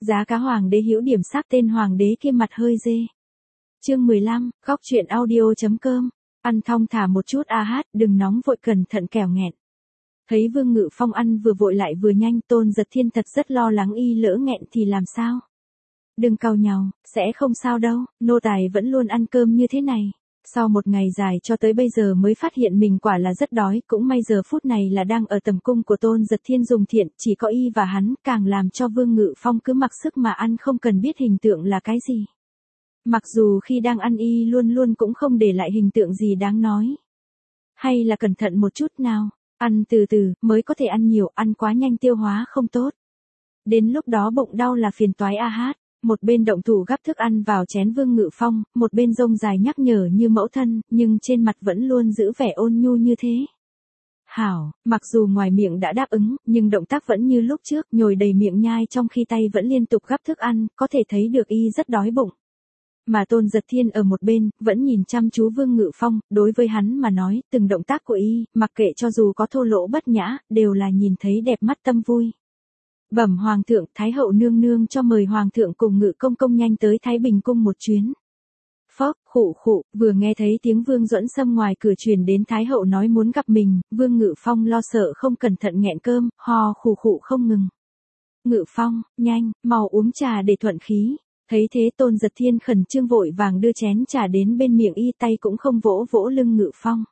Giá cá hoàng đế hữu điểm sắc tên hoàng đế kia mặt hơi dê. Chương 15, góc truyện audio.com. Ăn thong thả một chút đừng nóng vội cẩn thận kẻo nghẹn. Thấy Vương Ngự Phong ăn vừa vội lại vừa nhanh, Tôn Giật Thiên thật rất lo lắng y lỡ nghẹn thì làm sao. Đừng cau nhàu, sẽ không sao đâu, nô tài vẫn luôn ăn cơm như thế này. Sau một ngày dài cho tới bây giờ mới phát hiện mình quả là rất đói, cũng may giờ phút này là đang ở tầm cung của Tôn Giật Thiên dùng thiện, chỉ có y và hắn, càng làm cho Vương Ngự Phong cứ mặc sức mà ăn không cần biết hình tượng là cái gì. Mặc dù khi đang ăn y luôn luôn cũng không để lại hình tượng gì đáng nói. Hay là cẩn thận một chút nào, ăn từ từ, mới có thể ăn nhiều, ăn quá nhanh tiêu hóa không tốt. Đến lúc đó bụng đau là phiền toái Một bên động thủ gắp thức ăn vào chén Vương Ngự Phong, một bên rông dài nhắc nhở như mẫu thân, nhưng trên mặt vẫn luôn giữ vẻ ôn nhu như thế. Hảo, mặc dù ngoài miệng đã đáp ứng, nhưng động tác vẫn như lúc trước, nhồi đầy miệng nhai trong khi tay vẫn liên tục gắp thức ăn, có thể thấy được y rất đói bụng. Mà Tôn Giật Thiên ở một bên, vẫn nhìn chăm chú Vương Ngự Phong, đối với hắn mà nói, từng động tác của y, mặc kệ cho dù có thô lỗ bất nhã, đều là nhìn thấy đẹp mắt tâm vui. Bẩm Hoàng thượng, Thái hậu nương nương cho mời Hoàng thượng cùng Ngự công công nhanh tới Thái Bình cung một chuyến. Phốc, khụ, vừa nghe thấy tiếng Vương Duẫn Sâm ngoài cửa truyền đến Thái hậu nói muốn gặp mình, Vương Ngự Phong lo sợ không cẩn thận nghẹn cơm, ho khụ không ngừng. Ngự Phong, nhanh, mau uống trà để thuận khí. Thấy thế Tôn Giật Thiên khẩn trương vội vàng đưa chén trà đến bên miệng y, tay cũng không vỗ vỗ lưng Ngự Phong.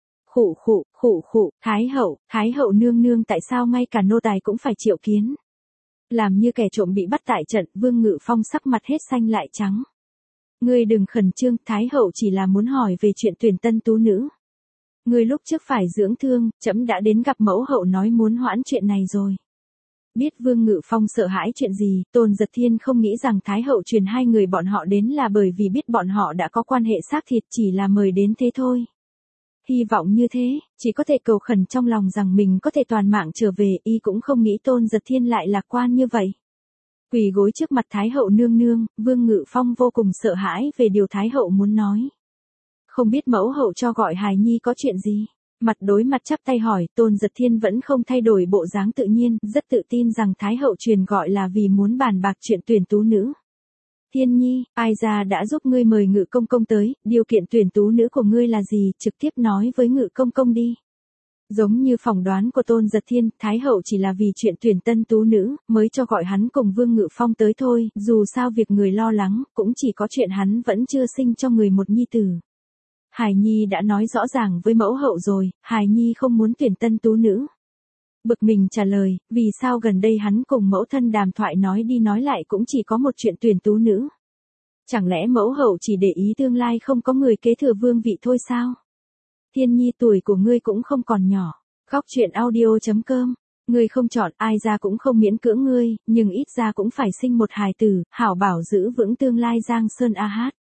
Khụ, Thái hậu nương nương tại sao ngay cả nô tài cũng phải triệu kiến. Làm như kẻ trộm bị bắt tại trận, Vương Ngự Phong sắc mặt hết xanh lại trắng. Ngươi đừng khẩn trương, Thái hậu chỉ là muốn hỏi về chuyện tuyển tân tú nữ. Ngươi lúc trước phải dưỡng thương, trẫm đã đến gặp mẫu hậu nói muốn hoãn chuyện này rồi. Biết Vương Ngự Phong sợ hãi chuyện gì, Tôn Giật Thiên không nghĩ rằng Thái hậu truyền hai người bọn họ đến là bởi vì biết bọn họ đã có quan hệ xác thịt, chỉ là mời đến thế thôi. Hy vọng như thế, chỉ có thể cầu khẩn trong lòng rằng mình có thể toàn mạng trở về, y cũng không nghĩ Tôn Giật Thiên lại lạc quan như vậy. Quỳ gối trước mặt Thái hậu nương nương, Vương Ngự Phong vô cùng sợ hãi về điều Thái hậu muốn nói. Không biết mẫu hậu cho gọi hài nhi có chuyện gì? Mặt đối mặt chắp tay hỏi, Tôn Giật Thiên vẫn không thay đổi bộ dáng tự nhiên, rất tự tin rằng Thái hậu truyền gọi là vì muốn bàn bạc chuyện tuyển tú nữ. Thiên nhi, ai ra đã giúp ngươi mời Ngự công công tới, điều kiện tuyển tú nữ của ngươi là gì, trực tiếp nói với Ngự công công đi. Giống như phỏng đoán của Tôn Giật Thiên, Thái hậu chỉ là vì chuyện tuyển tân tú nữ, mới cho gọi hắn cùng Vương Ngự Phong tới thôi, dù sao việc người lo lắng, cũng chỉ có chuyện hắn vẫn chưa sinh cho người một nhi tử. Hài nhi đã nói rõ ràng với mẫu hậu rồi, hài nhi không muốn tuyển tân tú nữ. Bực mình trả lời, vì sao gần đây hắn cùng mẫu thân đàm thoại nói đi nói lại cũng chỉ có một chuyện tuyển tú nữ. Chẳng lẽ mẫu hậu chỉ để ý tương lai không có người kế thừa vương vị thôi sao? Thiên nhi, tuổi của ngươi cũng không còn nhỏ. Góc truyện audio.com. Ngươi không chọn, ai ra cũng không miễn cưỡng ngươi, nhưng ít ra cũng phải sinh một hài tử, hảo bảo giữ vững tương lai Giang Sơn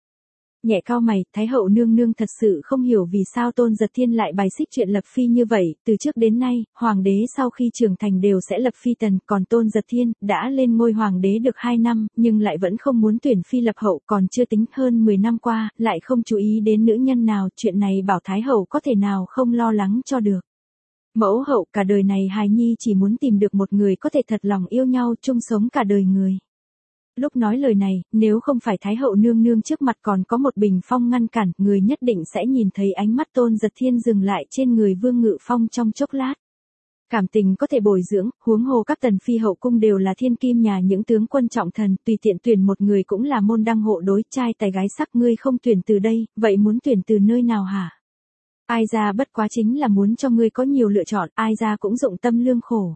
Nhẹ cau mày, Thái hậu nương nương thật sự không hiểu vì sao Tôn Giật Thiên lại bài xích chuyện lập phi như vậy, từ trước đến nay, hoàng đế sau khi trưởng thành đều sẽ lập phi tần, còn Tôn Giật Thiên đã lên ngôi hoàng đế được 2 năm, nhưng lại vẫn không muốn tuyển phi lập hậu, còn chưa tính hơn 10 năm qua, lại không chú ý đến nữ nhân nào, chuyện này bảo Thái hậu có thể nào không lo lắng cho được. Mẫu hậu, cả đời này hài nhi chỉ muốn tìm được một người có thể thật lòng yêu nhau, chung sống cả đời người. Lúc nói lời này, nếu không phải Thái hậu nương nương trước mặt còn có một bình phong ngăn cản, người nhất định sẽ nhìn thấy ánh mắt Tôn Giật Thiên dừng lại trên người Vương Ngự Phong trong chốc lát. Cảm tình có thể bồi dưỡng, huống hồ các tần phi hậu cung đều là thiên kim nhà những tướng quân trọng thần, tùy tiện tuyển một người cũng là môn đăng hộ đối, trai tài gái sắc, ngươi không tuyển từ đây, vậy muốn tuyển từ nơi nào hả? Ai ra bất quá chính là muốn cho ngươi có nhiều lựa chọn, ai ra cũng dụng tâm lương khổ.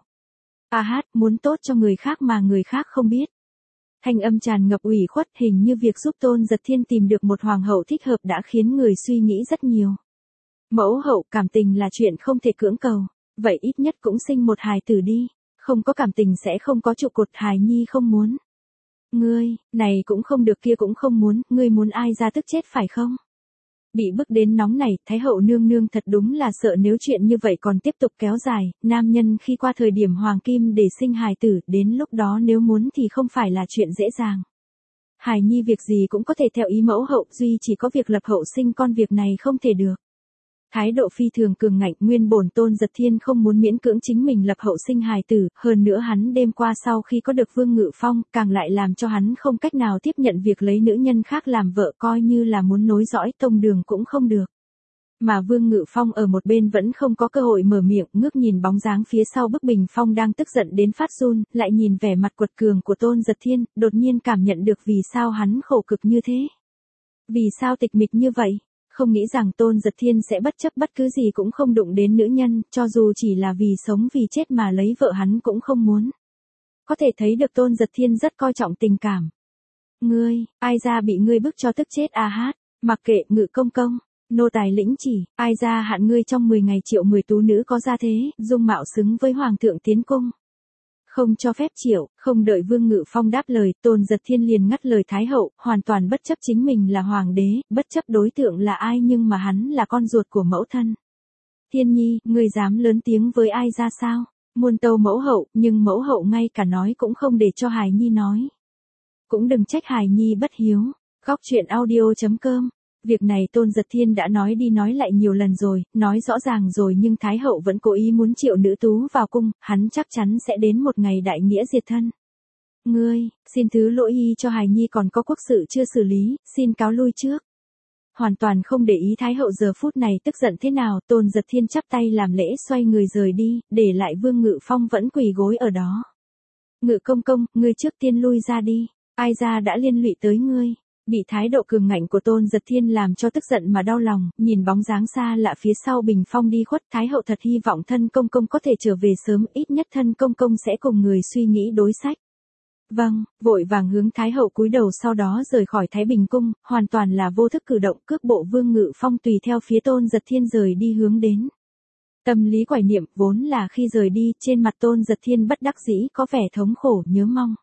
Muốn tốt cho người khác mà người khác không biết. Thanh âm tràn ngập ủy khuất, hình như việc giúp Tôn Giật Thiên tìm được một hoàng hậu thích hợp đã khiến người suy nghĩ rất nhiều. Mẫu hậu, cảm tình là chuyện không thể cưỡng cầu, vậy ít nhất cũng sinh một hài tử đi, không có cảm tình sẽ không có trụ cột, hài nhi không muốn. Ngươi, này cũng không được kia cũng không muốn, ngươi muốn ai ra tức chết phải không? Bị bức đến nóng này, Thái hậu nương nương thật đúng là sợ nếu chuyện như vậy còn tiếp tục kéo dài, nam nhân khi qua thời điểm hoàng kim để sinh hài tử, đến lúc đó nếu muốn thì không phải là chuyện dễ dàng. Hài nhi việc gì cũng có thể theo ý mẫu hậu, duy chỉ có việc lập hậu sinh con việc này không thể được. Thái độ phi thường cường ngạnh, nguyên bổn Tôn Giật Thiên không muốn miễn cưỡng chính mình lập hậu sinh hài tử, hơn nữa hắn đêm qua sau khi có được Vương Ngự Phong, càng lại làm cho hắn không cách nào tiếp nhận việc lấy nữ nhân khác làm vợ, coi như là muốn nối dõi tông đường cũng không được. Mà Vương Ngự Phong ở một bên vẫn không có cơ hội mở miệng, ngước nhìn bóng dáng phía sau bức bình phong đang tức giận đến phát run, lại nhìn vẻ mặt quật cường của Tôn Giật Thiên, đột nhiên cảm nhận được vì sao hắn khổ cực như thế. Vì sao tịch mịch như vậy? Không nghĩ rằng Tôn Giật Thiên sẽ bất chấp bất cứ gì cũng không đụng đến nữ nhân, cho dù chỉ là vì sống vì chết mà lấy vợ hắn cũng không muốn. Có thể thấy được Tôn Giật Thiên rất coi trọng tình cảm. Ngươi, ai ra bị ngươi bức cho tức chết a hát, mặc kệ Ngự công công, nô tài lĩnh chỉ, ai ra hạn ngươi trong 10 ngày triệu 10 tú nữ có gia thế, dung mạo xứng với hoàng thượng tiến cung. Không cho phép triệu, không đợi Vương Ngự Phong đáp lời, Tôn Giật Thiên liền ngắt lời Thái hậu, hoàn toàn bất chấp chính mình là hoàng đế, bất chấp đối tượng là ai nhưng mà hắn là con ruột của mẫu thân. Thiên nhi, ngươi dám lớn tiếng với ai ra sao? Muôn tâu mẫu hậu, nhưng mẫu hậu ngay cả nói cũng không để cho hài nhi nói. Cũng đừng trách hài nhi bất hiếu. Góc truyện audio.com. Việc này Tôn Giật Thiên đã nói đi nói lại nhiều lần rồi, nói rõ ràng rồi nhưng Thái hậu vẫn cố ý muốn triệu nữ tú vào cung, hắn chắc chắn sẽ đến một ngày đại nghĩa diệt thân. Ngươi, xin thứ lỗi y cho hài nhi còn có quốc sự chưa xử lý, xin cáo lui trước. Hoàn toàn không để ý Thái hậu giờ phút này tức giận thế nào, Tôn Giật Thiên chắp tay làm lễ xoay người rời đi, để lại Vương Ngự Phong vẫn quỳ gối ở đó. Ngự công công, ngươi trước tiên lui ra đi, ai ra đã liên lụy tới ngươi. Bị thái độ cường ngạnh của Tôn Giật Thiên làm cho tức giận mà đau lòng, nhìn bóng dáng xa lạ phía sau bình phong đi khuất, Thái hậu thật hy vọng thân công công có thể trở về sớm, ít nhất thân công công sẽ cùng người suy nghĩ đối sách. Vâng, vội vàng hướng Thái hậu cúi đầu sau đó rời khỏi Thái Bình cung, hoàn toàn là vô thức cử động, cước bộ Vương Ngự Phong tùy theo phía Tôn Giật Thiên rời đi hướng đến. Tâm lý quải niệm vốn là khi rời đi, trên mặt Tôn Giật Thiên bất đắc dĩ có vẻ thống khổ nhớ mong.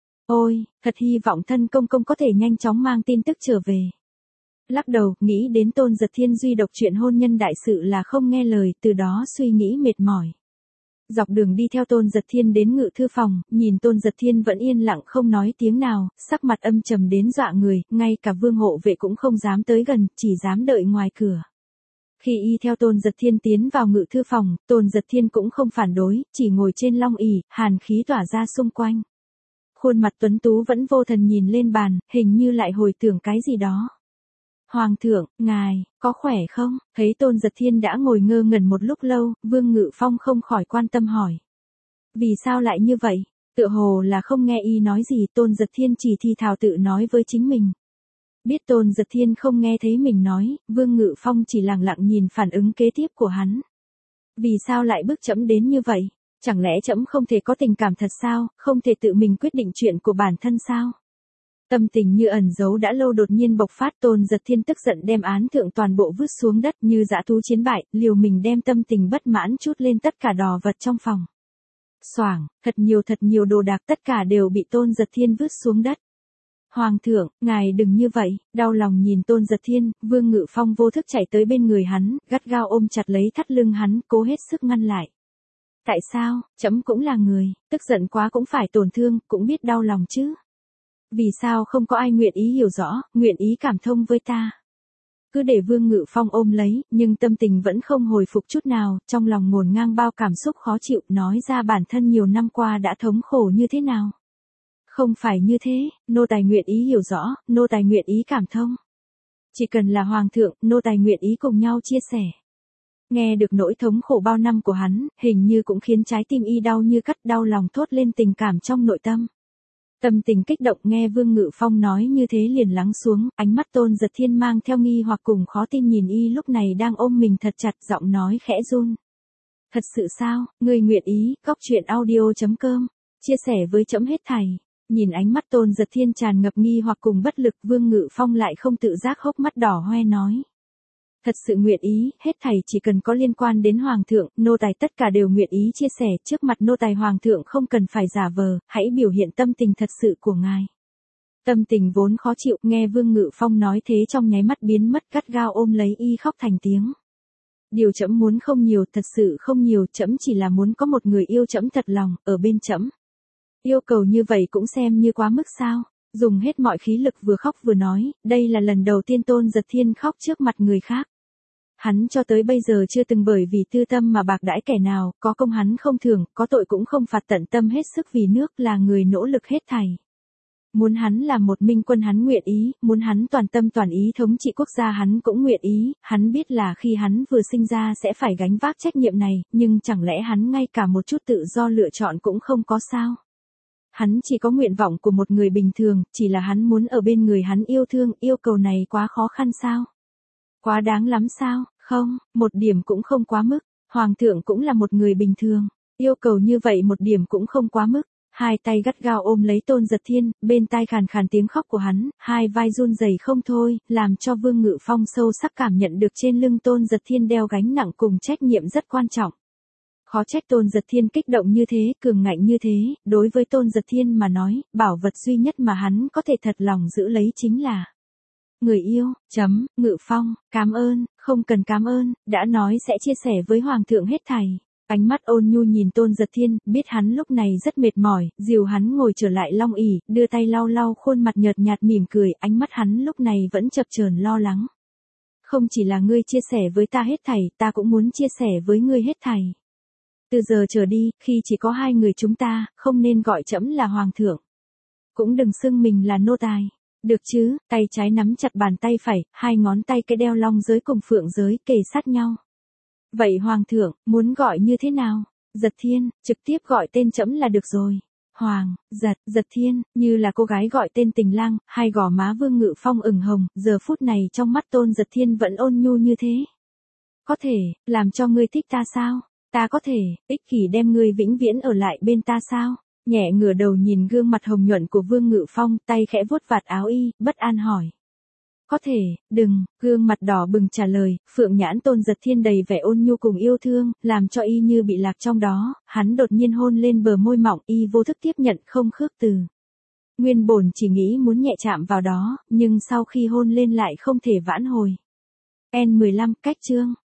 Ôi, thật hy vọng thân công công có thể nhanh chóng mang tin tức trở về. Lắc đầu, nghĩ đến Tôn Giật Thiên duy độc chuyện hôn nhân đại sự là không nghe lời, từ đó suy nghĩ mệt mỏi. Dọc đường đi theo Tôn Giật Thiên đến ngự thư phòng, nhìn Tôn Giật Thiên vẫn yên lặng không nói tiếng nào, sắc mặt âm trầm đến dọa người, ngay cả Vương hộ vệ cũng không dám tới gần, chỉ dám đợi ngoài cửa. Khi y theo Tôn Giật Thiên tiến vào ngự thư phòng, Tôn Giật Thiên cũng không phản đối, chỉ ngồi trên long ỷ, hàn khí tỏa ra xung quanh. Khuôn mặt tuấn tú vẫn vô thần nhìn lên bàn, hình như lại hồi tưởng cái gì đó. Hoàng thượng, ngài, có khỏe không? Thấy Tôn Giật Thiên đã ngồi ngơ ngẩn một lúc lâu, Vương Ngự Phong không khỏi quan tâm hỏi. Vì sao lại như vậy? Tựa hồ là không nghe y nói gì, Tôn Giật Thiên chỉ thì thào tự nói với chính mình. Biết Tôn Giật Thiên không nghe thấy mình nói, Vương Ngự Phong chỉ lặng lặng nhìn phản ứng kế tiếp của hắn. Vì sao lại bức trẫm đến như vậy? Chẳng lẽ trẫm không thể có tình cảm thật sao, không thể tự mình quyết định chuyện của bản thân sao? Tâm tình như ẩn giấu đã lâu đột nhiên bộc phát, Tôn Giật Thiên tức giận đem án thượng toàn bộ vứt xuống đất như dã thú chiến bại, liều mình đem tâm tình bất mãn trút lên tất cả đồ vật trong phòng. Xoảng, thật nhiều đồ đạc tất cả đều bị Tôn Giật Thiên vứt xuống đất. Hoàng thượng, ngài đừng như vậy, đau lòng nhìn Tôn Giật Thiên, Vương Ngự Phong vô thức chạy tới bên người hắn, gắt gao ôm chặt lấy thắt lưng hắn, cố hết sức ngăn lại. Tại sao, trẫm cũng là người, tức giận quá cũng phải tổn thương, cũng biết đau lòng chứ. Vì sao không có ai nguyện ý hiểu rõ, nguyện ý cảm thông với ta. Cứ để Vương Ngự Phong ôm lấy, nhưng tâm tình vẫn không hồi phục chút nào, trong lòng ngổn ngang bao cảm xúc khó chịu, nói ra bản thân nhiều năm qua đã thống khổ như thế nào. Không phải như thế, nô tài nguyện ý hiểu rõ, nô tài nguyện ý cảm thông. Chỉ cần là hoàng thượng, nô tài nguyện ý cùng nhau chia sẻ. Nghe được nỗi thống khổ bao năm của hắn, hình như cũng khiến trái tim y đau như cắt, đau lòng thốt lên tình cảm trong nội tâm. Tâm tình kích động nghe Vương Ngự Phong nói như thế liền lắng xuống, ánh mắt Tôn Giật Thiên mang theo nghi hoặc cùng khó tin nhìn y lúc này đang ôm mình thật chặt, giọng nói khẽ run. Thật sự sao, ngươi nguyện ý, góc truyện audio.com, chia sẻ với trẫm hết thảy. Nhìn ánh mắt Tôn Giật Thiên tràn ngập nghi hoặc cùng bất lực, Vương Ngự Phong lại không tự giác hốc mắt đỏ hoe nói. Thật sự nguyện ý, hết thảy chỉ cần có liên quan đến Hoàng thượng, nô tài tất cả đều nguyện ý chia sẻ, trước mặt nô tài Hoàng thượng không cần phải giả vờ, hãy biểu hiện tâm tình thật sự của ngài. Tâm tình vốn khó chịu, nghe Vương Ngự Phong nói thế trong nháy mắt biến mất, gắt gao ôm lấy y khóc thành tiếng. Điều trẫm muốn không nhiều, thật sự không nhiều, trẫm chỉ là muốn có một người yêu trẫm thật lòng, ở bên trẫm. Yêu cầu như vậy cũng xem như quá mức sao? Dùng hết mọi khí lực vừa khóc vừa nói, đây là lần đầu tiên Tôn Giật Thiên khóc trước mặt người khác. Hắn cho tới bây giờ chưa từng bởi vì tư tâm mà bạc đãi kẻ nào, có công hắn không thưởng, có tội cũng không phạt, tận tâm hết sức vì nước, là người nỗ lực hết thảy. Muốn hắn làm một minh quân hắn nguyện ý, muốn hắn toàn tâm toàn ý thống trị quốc gia hắn cũng nguyện ý, hắn biết là khi hắn vừa sinh ra sẽ phải gánh vác trách nhiệm này, nhưng chẳng lẽ hắn ngay cả một chút tự do lựa chọn cũng không có sao? Hắn chỉ có nguyện vọng của một người bình thường, chỉ là hắn muốn ở bên người hắn yêu thương, yêu cầu này quá khó khăn sao? Quá đáng lắm sao? Không, một điểm cũng không quá mức, hoàng thượng cũng là một người bình thường, yêu cầu như vậy một điểm cũng không quá mức. Hai tay gắt gao ôm lấy Tôn Giật Thiên, bên tai khàn khàn tiếng khóc của hắn, hai vai run rẩy không thôi, làm cho Vương Ngự Phong sâu sắc cảm nhận được trên lưng Tôn Giật Thiên đeo gánh nặng cùng trách nhiệm rất quan trọng. Khó trách Tôn Giật Thiên kích động như thế, cường ngạnh như thế, đối với Tôn Giật Thiên mà nói, bảo vật duy nhất mà hắn có thể thật lòng giữ lấy chính là người yêu. Ngự Phong, cảm ơn, không cần cảm ơn, đã nói sẽ chia sẻ với Hoàng thượng hết thảy. Ánh mắt ôn nhu nhìn Tôn Giật Thiên, biết hắn lúc này rất mệt mỏi, dìu hắn ngồi trở lại long ỷ, đưa tay lau lau khuôn mặt nhợt nhạt mỉm cười, ánh mắt hắn lúc này vẫn chập chờn lo lắng. Không chỉ là ngươi chia sẻ với ta hết thảy, ta cũng muốn chia sẻ với ngươi hết thảy. Từ giờ trở đi, khi chỉ có hai người chúng ta, không nên gọi trẫm là Hoàng thượng. Cũng đừng xưng mình là nô tài. Được chứ? Tay trái nắm chặt bàn tay phải, hai ngón tay cái đeo long giới cùng phượng giới kề sát nhau. Vậy Hoàng thượng, muốn gọi như thế nào? Giật Thiên, trực tiếp gọi tên trẫm là được rồi. Giật Thiên, như là cô gái gọi tên tình lang, hai gò má Vương Ngự Phong ửng hồng, giờ phút này trong mắt Tôn Giật Thiên vẫn ôn nhu như thế. Có thể, làm cho ngươi thích ta sao? Ta có thể, ích kỷ đem ngươi vĩnh viễn ở lại bên ta sao? Nhẹ ngửa đầu nhìn gương mặt hồng nhuận của Vương Ngự Phong, tay khẽ vuốt vạt áo y, bất an hỏi. Có thể, đừng, gương mặt đỏ bừng trả lời, phượng nhãn Tôn Giật Thiên đầy vẻ ôn nhu cùng yêu thương, làm cho y như bị lạc trong đó, hắn đột nhiên hôn lên bờ môi mỏng, y vô thức tiếp nhận không khước từ. Nguyên bổn chỉ nghĩ muốn nhẹ chạm vào đó, nhưng sau khi hôn lên lại không thể vãn hồi. N15 cách chương